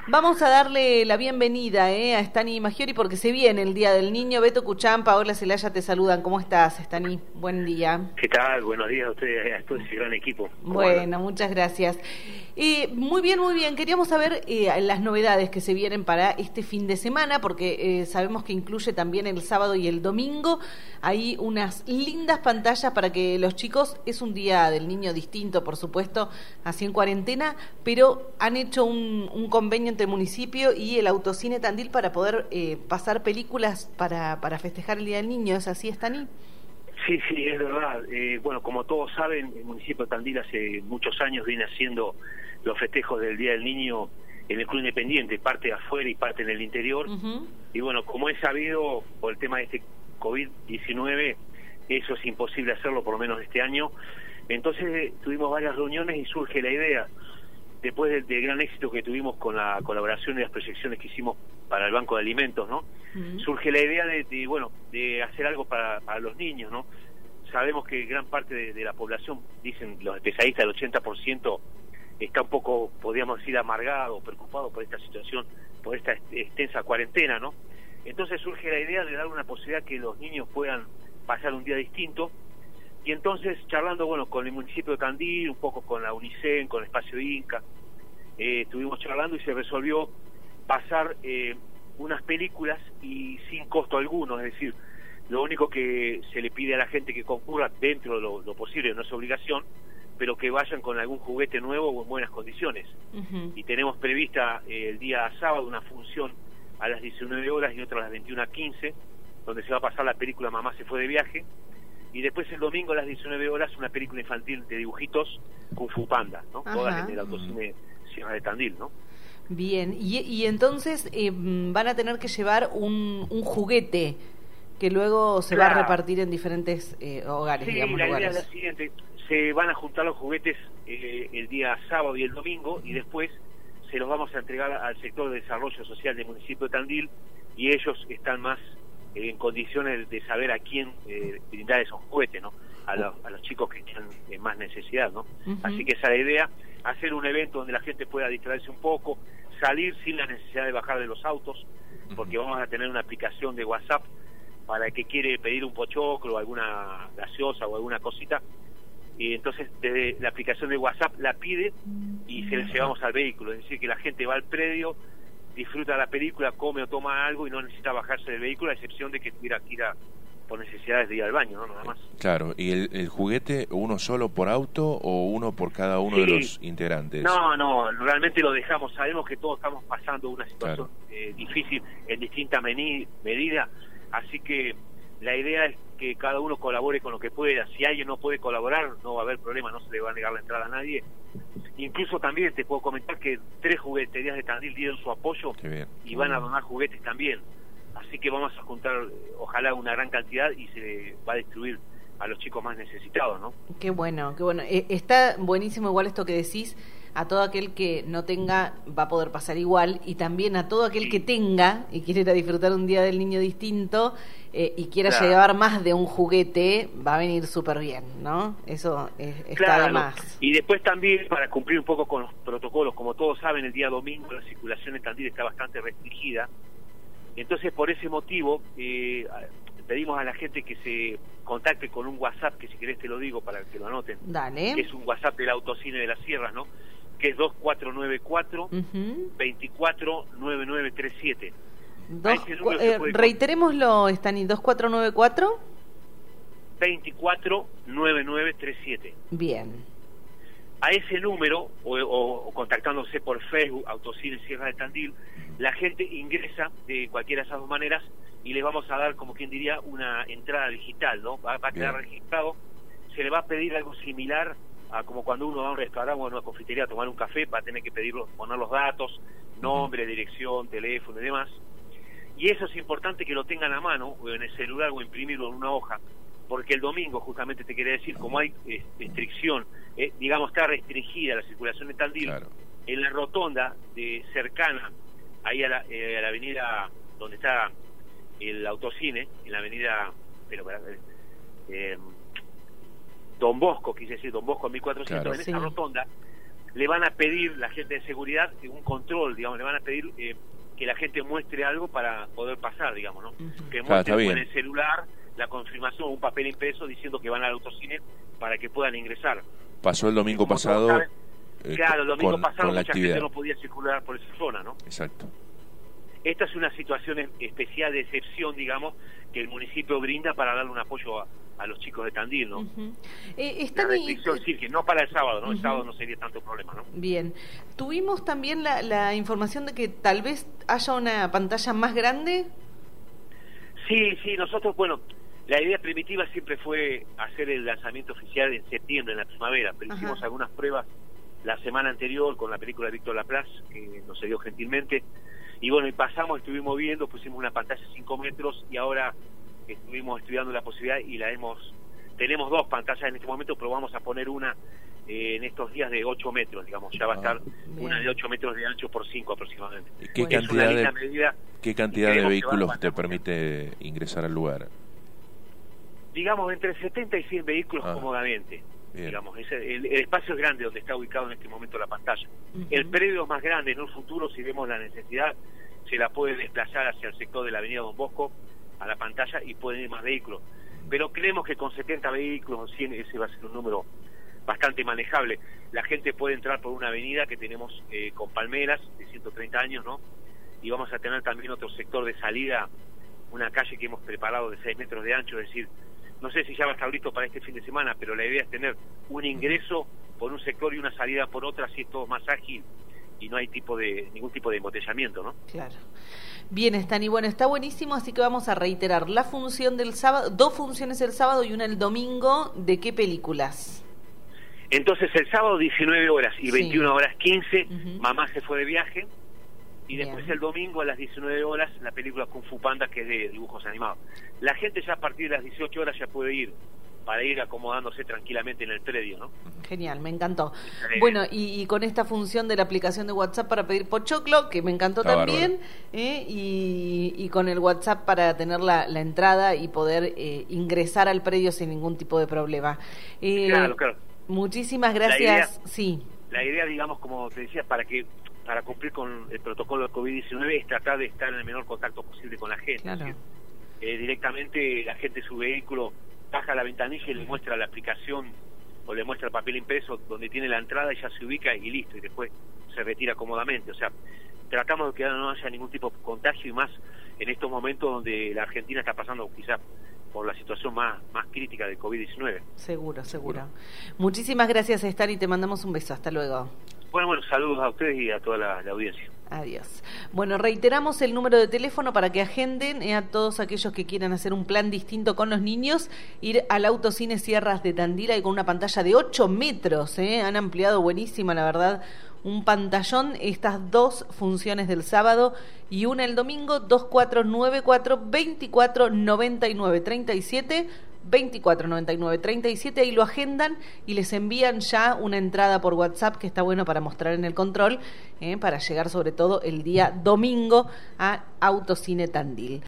Vamos a darle la bienvenida a Stani Maggiori porque se viene el Día del Niño. Beto Cuchán, Paola Celaya te saludan. ¿Cómo estás, Stani? Buen día. ¿Qué tal? Buenos días a ustedes, a todo ese gran equipo. Bueno, muchas gracias. Muy bien, muy bien. Queríamos saber las novedades que se vienen para este fin de semana, porque sabemos que incluye también el sábado y el domingo. Hay unas lindas pantallas para que los chicos, es un Día del Niño distinto, por supuesto, así en cuarentena, pero han hecho un convenio entre el municipio y el Autocine Tandil para poder pasar películas para festejar el Día del Niño. ¿Es así, Stani? Sí, es verdad. Bueno, como todos saben, el municipio de Tandil hace muchos años viene haciendo los festejos del Día del Niño en el Club Independiente, parte afuera y parte en el interior. Y bueno, como es sabido, por el tema de este COVID-19, eso es imposible hacerlo, por lo menos este año. Entonces tuvimos varias reuniones y surge la idea, después del gran éxito que tuvimos con la colaboración y las proyecciones que hicimos para el Banco de Alimentos, ¿no? Surge la idea de hacer algo para los niños, ¿no? Sabemos que gran parte de la población, dicen los especialistas, el 80%, está un poco, podríamos decir, amargado, preocupado por esta situación, por esta extensa cuarentena, ¿no? Entonces surge la idea de dar una posibilidad que los niños puedan pasar un día distinto. Y entonces, charlando, bueno, con el municipio de Tandil, un poco con la UNICEN, con el Espacio Inca, estuvimos charlando y se resolvió pasar unas películas y sin costo alguno, es decir, lo único que se le pide a la gente que concurra dentro de lo posible, no es obligación, pero que vayan con algún juguete nuevo o en buenas condiciones. Y tenemos prevista el día sábado una función a las 19 horas y otra a las 21:15, donde se va a pasar la película Mamá se fue de viaje. Y después el domingo a las 19 horas una película infantil de dibujitos, Kung Fu Panda, ¿no? Todas en el Autocine Sierra de Tandil, ¿no? Bien, y entonces van a tener que llevar un juguete que luego se va a repartir en diferentes hogares, digamos, la lugares. idea es la siguiente: se van a juntar los juguetes el día sábado y el domingo, y después se los vamos a entregar al sector de desarrollo social del municipio de Tandil, y ellos están más en condiciones de saber a quién brindar esos juguetes, ¿no? A los chicos que tienen más necesidad, ¿no? Así que esa es la idea, hacer un evento donde la gente pueda distraerse un poco, salir sin la necesidad de bajar de los autos, porque vamos a tener una aplicación de WhatsApp para el que quiere pedir un pochoclo o alguna gaseosa o alguna cosita, y entonces desde la aplicación de WhatsApp la pide y se la llevamos al vehículo, es decir, que la gente va al predio, disfruta la película, come o toma algo y no necesita bajarse del vehículo, a excepción de que tuviera que ir por necesidades de ir al baño, ¿no? Nada más. Claro, ¿y el juguete uno solo por auto o uno por cada uno de los integrantes? No, realmente lo dejamos, sabemos que todos estamos pasando una situación difícil en distinta medida, así que la idea es que cada uno colabore con lo que pueda. Si alguien no puede colaborar, no va a haber problema, no se le va a negar la entrada a nadie. Incluso también te puedo comentar que 3 jugueterías de Tandil dieron su apoyo y van a donar juguetes también. Así que vamos a juntar, ojalá, una gran cantidad y se va a distribuir a los chicos más necesitados, ¿no? Qué bueno, qué bueno. Está buenísimo igual esto que decís. A todo aquel que no tenga va a poder pasar igual, y también a todo aquel que tenga y quiera disfrutar un Día del Niño distinto y quiera llevar más de un juguete, va a venir súper bien, ¿no? Eso está de más. Y después también, para cumplir un poco con los protocolos, como todos saben, el día domingo la circulación en Tandil está bastante restringida. Entonces, por ese motivo, pedimos a la gente que se contacte con un WhatsApp, que si querés te lo digo para que lo anoten. Dale. Que es un WhatsApp del Autocine de las Sierras, ¿no? Que es 2494 249937. Reiterémoslo, Stani, 2494 249937. Bien. A ese número, o contactándose por Facebook, Autocine Sierra de Tandil, la gente ingresa de cualquiera de esas dos maneras y les vamos a dar, como quien diría, una entrada digital, ¿no? Va a quedar registrado. Se le va a pedir algo similar a como cuando uno va a un restaurante o a una confitería a tomar un café, va a tener que pedirlo, poner los datos, nombre, dirección, teléfono y demás. Y eso es importante que lo tengan a mano, o en el celular, o imprimirlo en una hoja, porque el domingo, justamente te quería decir, como hay restricción, digamos, está restringida la circulación de Tandil, en la rotonda cercana ahí a la avenida donde está el Autocine, en la avenida Don Bosco, quise decir Don Bosco 1400, en esa rotonda le van a pedir la gente de seguridad un control, digamos, le van a pedir que la gente muestre algo para poder pasar, digamos, ¿no? Que muestre en el celular la confirmación, un papel impreso diciendo que van al autocine para que puedan ingresar. Pasó el domingo pasado. Saben, claro, el domingo pasado mucha actividad. gente no podía circular por esa zona, ¿no? Exacto. Esta es una situación especial de excepción, digamos, que el municipio brinda para darle un apoyo a los chicos de Tandil, ¿no? La restricción, sí, que no para el sábado, ¿no? El sábado no sería tanto problema, ¿no? Bien. Tuvimos también la información de que tal vez haya una pantalla más grande. Sí, nosotros, bueno, la idea primitiva siempre fue hacer el lanzamiento oficial en septiembre, en la primavera, pero hicimos algunas pruebas la semana anterior con la película de Víctor Laplace, que nos cedió gentilmente, y bueno, y estuvimos viendo, pusimos una pantalla de 5 metros, y ahora estuvimos estudiando la posibilidad y tenemos 2 pantallas en este momento, pero vamos a poner una en estos días de 8 metros, digamos, ya va a estar una de 8 metros de ancho por 5 aproximadamente. ¿Qué cantidad de vehículos te permite ingresar al lugar? Digamos, entre 70 y 100 vehículos cómodamente. Bien. Digamos, el espacio es grande donde está ubicado en este momento la pantalla. El predio es más grande, en un futuro, si vemos la necesidad, se la puede desplazar hacia el sector de la avenida Don Bosco, a la pantalla, y pueden ir más vehículos. Pero creemos que con 70 vehículos o 100 ese va a ser un número bastante manejable. La gente puede entrar por una avenida que tenemos con palmeras de 130 años, ¿no? Y vamos a tener también otro sector de salida, una calle que hemos preparado de 6 metros de ancho, es decir, no sé si ya va a estar listo para este fin de semana, pero la idea es tener un ingreso por un sector y una salida por otra, así es todo más ágil y no hay ningún tipo de embotellamiento, ¿no? Claro. Bien, Stani, bueno, está buenísimo, así que vamos a reiterar la función del sábado, 2 funciones el sábado y una el domingo. ¿De qué películas? Entonces el sábado 19 horas y 21 horas 15, Mamá se fue de viaje. Y después el domingo a las 19 horas la película Kung Fu Panda, que es de dibujos animados. La gente ya a partir de las 18 horas ya puede ir para ir acomodándose tranquilamente en el predio, ¿no? Genial, me encantó. Bueno, y con esta función de la aplicación de WhatsApp para pedir pochoclo, que me encantó también, y con el WhatsApp para tener la entrada y poder ingresar al predio sin ningún tipo de problema. Claro. Muchísimas gracias. La idea, digamos, como te decía, para cumplir con el protocolo de COVID-19 es tratar de estar en el menor contacto posible con la gente. Claro. Es decir, directamente la gente su vehículo baja la ventanilla y le muestra la aplicación o le muestra el papel impreso donde tiene la entrada y ya se ubica y listo, y después se retira cómodamente. O sea, tratamos de que no haya ningún tipo de contagio, y más en estos momentos donde la Argentina está pasando quizás por la situación más crítica de COVID-19. Seguro. Muchísimas gracias, Stan, y te mandamos un beso. Hasta luego. Bueno, saludos a ustedes y a toda la audiencia. Adiós. Bueno, reiteramos el número de teléfono para que agenden a todos aquellos que quieran hacer un plan distinto con los niños, ir al Autocine Sierras de Tandil y con una pantalla de 8 metros, han ampliado, buenísima, la verdad, un pantallón, estas 2 funciones del sábado y una el domingo, 2494 2499 37 2499-37, ahí lo agendan y les envían ya una entrada por WhatsApp, que está bueno para mostrar en el control, para llegar sobre todo el día domingo a Autocine Tandil.